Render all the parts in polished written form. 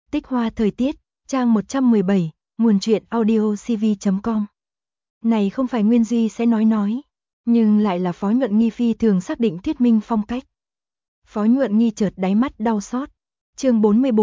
Tích hoa thời tiết, trang 117, nguồn truyện audio cv.com. Này không phải Nguyên Duy sẽ nói, nhưng lại là Phó Nhuận Nghi phi thường xác định thuyết minh phong cách. Phó Nhuận Nghi chợt đáy mắt đau xót. Chương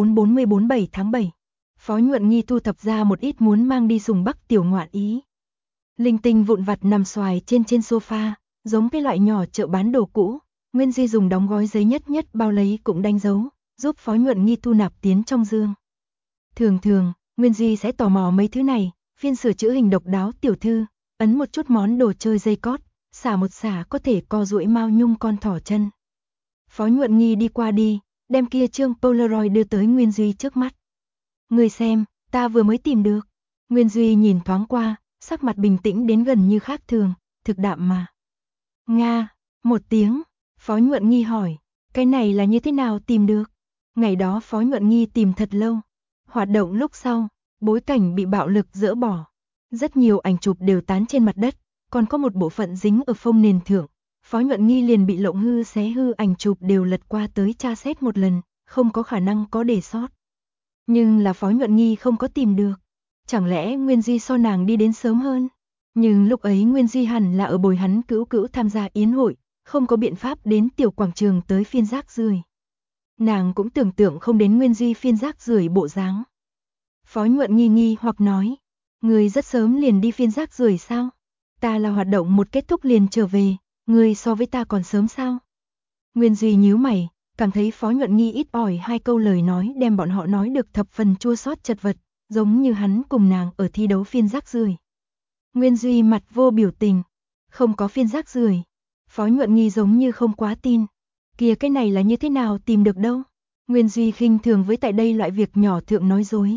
44 7 tháng 7. Phó Nhuận Nghi thu thập ra một ít muốn mang đi dùng Bắc tiểu ngoạn ý. Linh tinh vụn vặt nằm xoài trên sofa, giống cái loại nhỏ chợ bán đồ cũ. Nguyên Duy dùng đóng gói giấy nhất bao lấy cũng đánh dấu, giúp Phó Nhuận Nghi thu nạp tiến trong dương. Thường, Nguyên Duy sẽ tò mò mấy thứ này, phiên sửa chữ hình độc đáo tiểu thư, ấn một chút món đồ chơi dây cót, xả một xả có thể co duỗi mao nhung con thỏ chân. Phó Nhuận Nghi đi qua đi, đem kia chương Polaroid đưa tới Nguyên Duy trước mắt. Người xem, ta vừa mới tìm được. Nguyên Duy nhìn thoáng qua, sắc mặt bình tĩnh đến gần như khác thường, thực đạm mà. Nga, một tiếng, Phó Nhuận Nghi hỏi, cái này là như thế nào tìm được? Ngày đó Phó Nhuận Nghi tìm thật lâu. Hoạt động lúc sau, bối cảnh bị bạo lực dỡ bỏ. Rất nhiều ảnh chụp đều tán trên mặt đất, còn có một bộ phận dính ở phông nền thượng. Phó Nhuận Nghi liền bị lộng hư xé hư, ảnh chụp đều lật qua tới tra xét một lần, không có khả năng có để sót. Nhưng là Phó Nhuận Nghi không có tìm được. Chẳng lẽ Nguyên Duy so nàng đi đến sớm hơn? Nhưng lúc ấy Nguyên Duy hẳn là ở bồi hắn cữu tham gia yến hội, không có biện pháp đến tiểu quảng trường tới phiên rác rưởi. Nàng cũng tưởng tượng không đến Nguyên Duy phiên rác rưởi bộ dáng. Phó Nhuận nghi hoặc nói, người rất sớm liền đi phiên rác rưởi sao? Ta là hoạt động một kết thúc liền trở về, người so với ta còn sớm sao? Nguyên Duy nhíu mày, cảm thấy Phó Nhuận Nghi ít ỏi hai câu lời nói đem bọn họ nói được thập phần chua xót chật vật, giống như hắn cùng nàng ở thi đấu phiên rác rưởi. Nguyên Duy mặt vô biểu tình, không có phiên rác rưởi. Phó Nhuận Nghi giống như không quá tin. Kìa, cái này là như thế nào tìm được đâu? Nguyên Duy khinh thường với tại đây loại việc nhỏ thượng nói dối.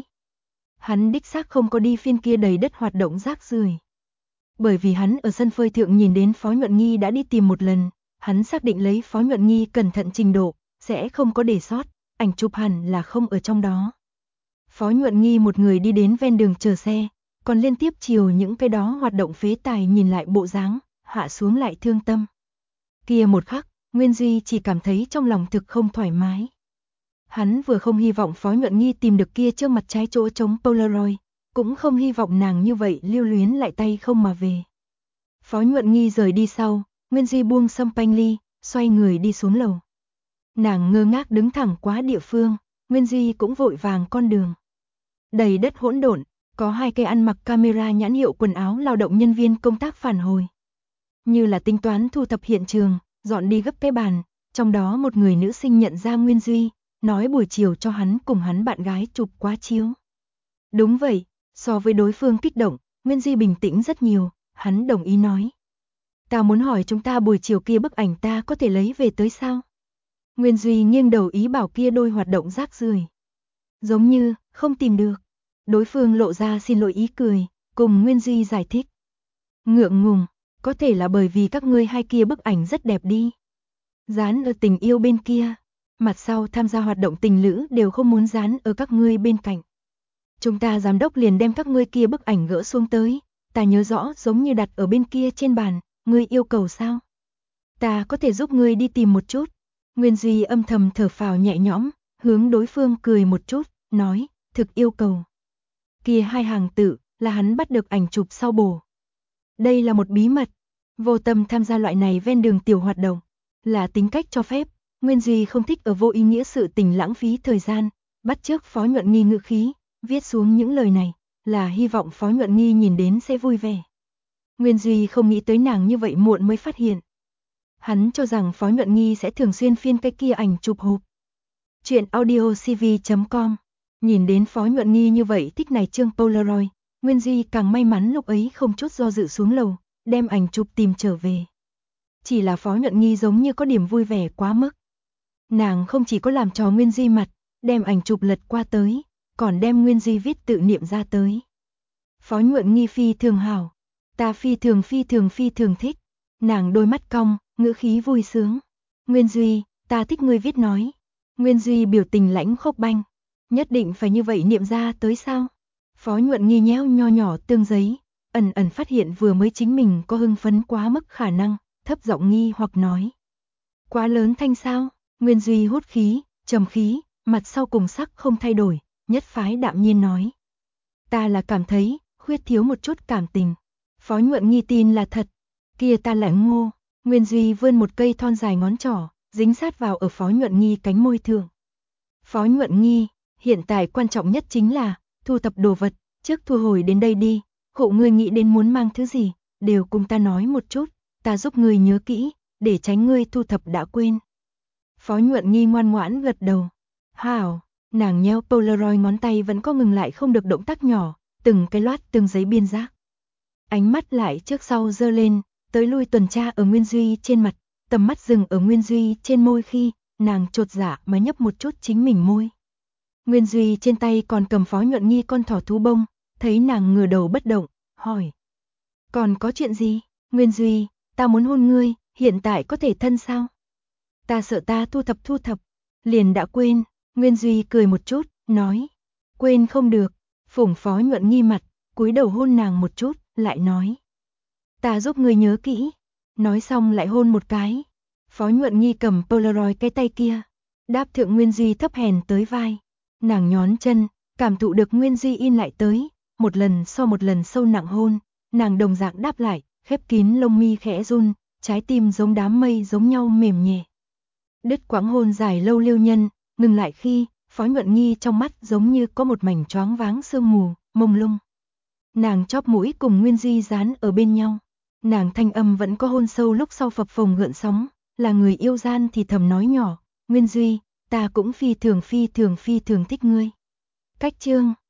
Hắn đích xác không có đi phiên kia đầy đất hoạt động rác rưởi. Bởi vì hắn ở sân phơi thượng nhìn đến Phó Nhuận Nghi đã đi tìm một lần, hắn xác định lấy Phó Nhuận Nghi cẩn thận trình độ, sẽ không có để sót, ảnh chụp hẳn là không ở trong đó. Phó Nhuận Nghi một người đi đến ven đường chờ xe, còn liên tiếp chiều những cái đó hoạt động phế tài nhìn lại bộ dáng, hạ xuống lại thương tâm. Kia một khắc, Nguyên Duy chỉ cảm thấy trong lòng thực không thoải mái. Hắn vừa không hy vọng Phó Nhuận Nghi tìm được kia trước mặt trái chỗ trống Polaroid, cũng không hy vọng nàng như vậy lưu luyến lại tay không mà về. Phó Nhuận Nghi rời đi sau, Nguyên Duy buông sâm panh ly, xoay người đi xuống lầu. Nàng ngơ ngác đứng thẳng quá địa phương, Nguyên Duy cũng vội vàng con đường. Đầy đất hỗn độn, có hai cây ăn mặc camera nhãn hiệu quần áo lao động nhân viên công tác phản hồi. Như là tính toán thu thập hiện trường, dọn đi gấp cái bàn, trong đó một người nữ sinh nhận ra Nguyên Duy, nói buổi chiều cho hắn cùng hắn bạn gái chụp quá chiếu. Đúng vậy, so với đối phương kích động, Nguyên Duy bình tĩnh rất nhiều, hắn đồng ý nói. Ta muốn hỏi chúng ta buổi chiều kia bức ảnh ta có thể lấy về tới sao? Nguyên Duy nghiêng đầu ý bảo kia đôi hoạt động rác rưởi. Giống như, không tìm được. Đối phương lộ ra xin lỗi ý cười, cùng Nguyên Duy giải thích. Ngượng ngùng, có thể là bởi vì các ngươi hai kia bức ảnh rất đẹp đi. Dán ở tình yêu bên kia, mặt sau tham gia hoạt động tình lữ đều không muốn dán ở các ngươi bên cạnh. Chúng ta giám đốc liền đem các ngươi kia bức ảnh gỡ xuống tới, ta nhớ rõ giống như đặt ở bên kia trên bàn, ngươi yêu cầu sao? Ta có thể giúp ngươi đi tìm một chút. Nguyên Duy âm thầm thở phào nhẹ nhõm, hướng đối phương cười một chút, nói, thực yêu cầu. Kia hai hàng tự, là hắn bắt được ảnh chụp sau bổ. Đây là một bí mật, vô tâm tham gia loại này ven đường tiểu hoạt động, là tính cách cho phép. Nguyên Duy không thích ở vô ý nghĩa sự tình lãng phí thời gian, bắt chước Phó Nhuận Nghi ngữ khí, viết xuống những lời này, là hy vọng Phó Nhuận Nghi nhìn đến sẽ vui vẻ. Nguyên Duy không nghĩ tới nàng như vậy muộn mới phát hiện. Hắn cho rằng Phó Nhuận Nghi sẽ thường xuyên phiên cái kia ảnh chụp hộp. Chuyện audio cv.com. Nhìn đến Phó Nhuận Nghi như vậy thích này chương Polaroid, Nguyên Duy càng may mắn lúc ấy không chút do dự xuống lầu, đem ảnh chụp tìm trở về. Chỉ là Phó Nhuận Nghi giống như có điểm vui vẻ quá mức. Nàng không chỉ có làm trò Nguyên Duy mặt, đem ảnh chụp lật qua tới, còn đem Nguyên Duy viết tự niệm ra tới. Phó Nhuận Nghi phi thường hảo, ta phi thường thích. Nàng đôi mắt cong, ngữ khí vui sướng. Nguyên Duy, ta thích ngươi viết nói. Nguyên Duy biểu tình lãnh khốc banh. Nhất định phải như vậy niệm ra tới sao? Phó Nhuận Nghi nhéo nho nhỏ tương giấy, ẩn phát hiện vừa mới chính mình có hưng phấn quá mức khả năng, thấp giọng nghi hoặc nói. Quá lớn thanh sao? Nguyên Duy hút khí, trầm khí, mặt sau cùng sắc không thay đổi, nhất phái đạm nhiên nói. Ta là cảm thấy, khuyết thiếu một chút cảm tình. Phó Nhuận Nghi tin là thật. Kia ta lại ngô. Nguyên Duy vươn một cây thon dài ngón trỏ, dính sát vào ở Phó Nhuận Nghi cánh môi thượng. Phó Nhuận Nghi, hiện tại quan trọng nhất chính là thu thập đồ vật, trước thu hồi đến đây đi. Hộ ngươi nghĩ đến muốn mang thứ gì, đều cùng ta nói một chút, ta giúp ngươi nhớ kỹ, để tránh ngươi thu thập đã quên. Phó Nhuận Nghi ngoan ngoãn gật đầu. Hảo, nàng nhéo Polaroid, ngón tay vẫn có ngừng lại không được động tác nhỏ, từng cái loát từng giấy biên giác. Ánh mắt lại trước sau giơ lên, tới lui tuần tra ở Nguyên Duy trên mặt, tầm mắt dừng ở Nguyên Duy trên môi khi, nàng chột dạ mà nhấp một chút chính mình môi. Nguyên Duy trên tay còn cầm Phó Nhuận Nghi con thỏ thú bông, thấy nàng ngửa đầu bất động, hỏi. Còn có chuyện gì? Nguyên Duy, ta muốn hôn ngươi, hiện tại có thể thân sao? Ta sợ ta thu thập, liền đã quên. Nguyên Duy cười một chút, nói. Quên không được. Phủng Phó Nhuận Nghi mặt, cúi đầu hôn nàng một chút, lại nói. Ta giúp ngươi nhớ kỹ. Nói xong lại hôn một cái. Phó Nhuận Nghi cầm Polaroid cái tay kia, đáp thượng Nguyên Duy thấp hèn tới vai. Nàng nhón chân, cảm thụ được Nguyên Duy in lại tới, một lần so một lần sâu nặng hôn, nàng đồng dạng đáp lại, khép kín lông mi khẽ run, trái tim giống đám mây giống nhau mềm nhẹ. Đứt quãng hôn dài lâu liêu nhân, ngừng lại khi, Phó Nhuận Nghi trong mắt giống như có một mảnh choáng váng sương mù, mông lung. Nàng chóp mũi cùng Nguyên Duy dán ở bên nhau, nàng thanh âm vẫn có hôn sâu lúc sau phập phồng gợn sóng, là người yêu gian thì thầm nói nhỏ, Nguyên Duy, ta cũng phi thường thích ngươi. Cách chương